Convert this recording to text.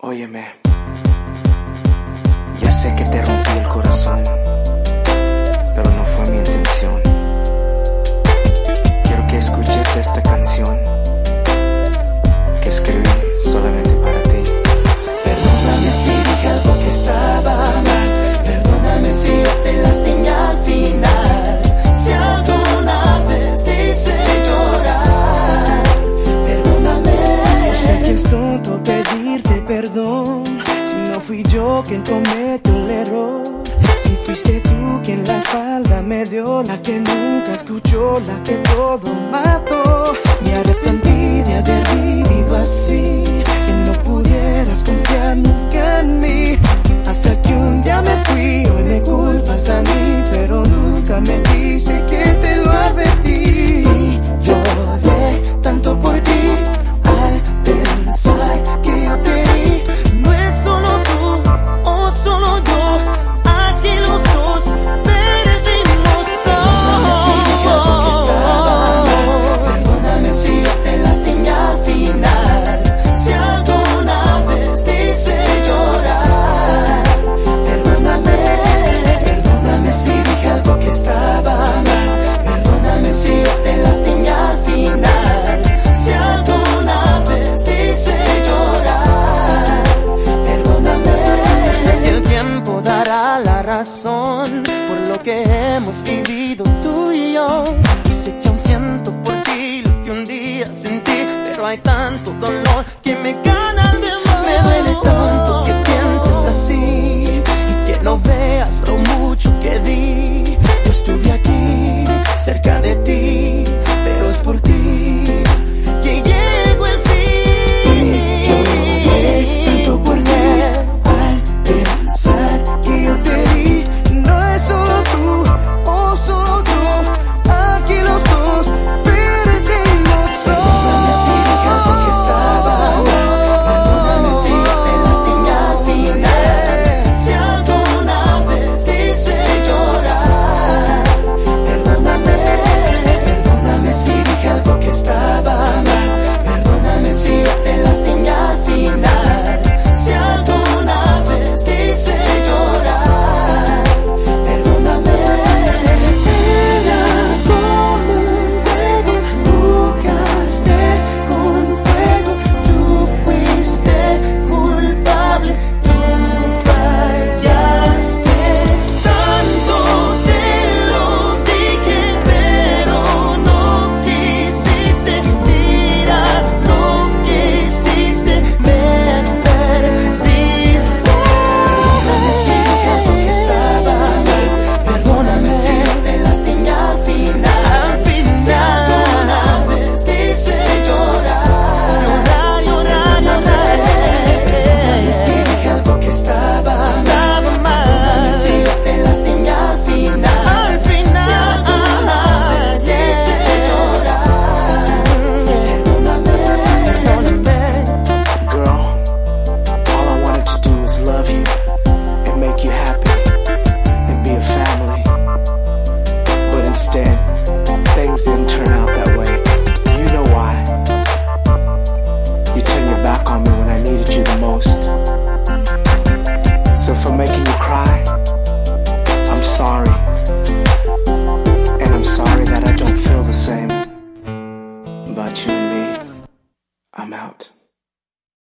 Óyeme, ya sé que te rompí el corazón, pero no fue mi intención. Quiero que escuches esta canción que escribí solamente para ti. Perdóname si dije algo que estaba mal, perdóname si yo te lastimé al final, si alguna vez te hice llorar, perdóname. Yo sé que es tonto pedirte perdón, si no fui yo quien cometió el error, si fuiste tú quien la espalda me dio, la que nunca escuchó, la que todo mató. Me arrepentí de haber vivido así, que no pudieras confiar nunca en mí, hasta que un día me fui. Hoy me culpas a mí, pero nunca me dice que te lo advertí. Y lloré tanto por ti al pensar que yo te di. No es solo tú o solo yo, aquí los dos perdimos. Perdóname si dije algo que estaba mal, perdóname si yo te lastimé al final, si alguna vez te hice llorar, perdóname. Perdóname si dije algo que estaba mal, perdóname si yo te lastimé al final, si alguna vez te hice llorar, perdóname. Sé que el tiempo dará la razón por lo que hemos vivido tú y yo. Sé que aún siento por ti lo que un día sentí, pero hay tanto dolor que me